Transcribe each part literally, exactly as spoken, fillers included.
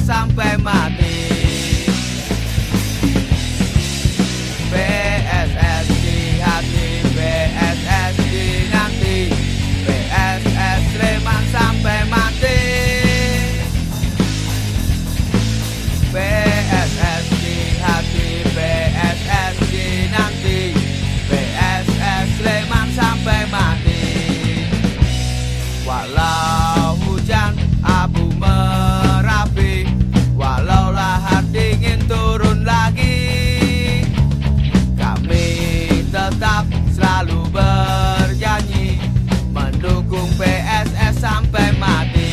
sampai mati. P S S di hati, P S S di nanti, P S S Sleman sampai mati. P S S di hati, P S S di nanti, P S S Sleman sampai mati. Walau hujan abu merapi, walau lahar dingin turun lagi, kami tetap selalu bernyanyi mendukung P S S sampai mati.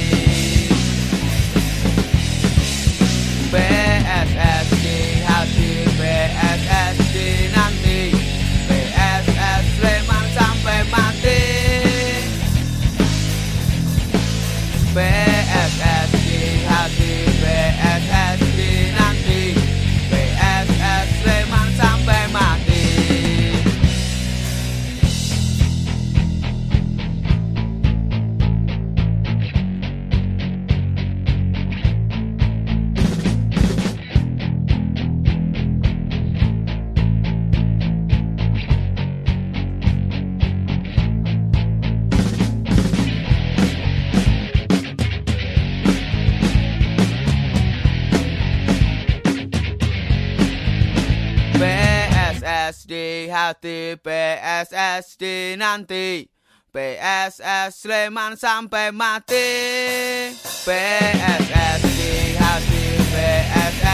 P S S di hati, P S S di nanti, P S S Sleman sampai mati. P S S di hati, P S S di nanti, P S S Sleman sampai mati. P S S di hati, P S S di nanti, P S S Sleman sampai mati. P S S di hati, P S S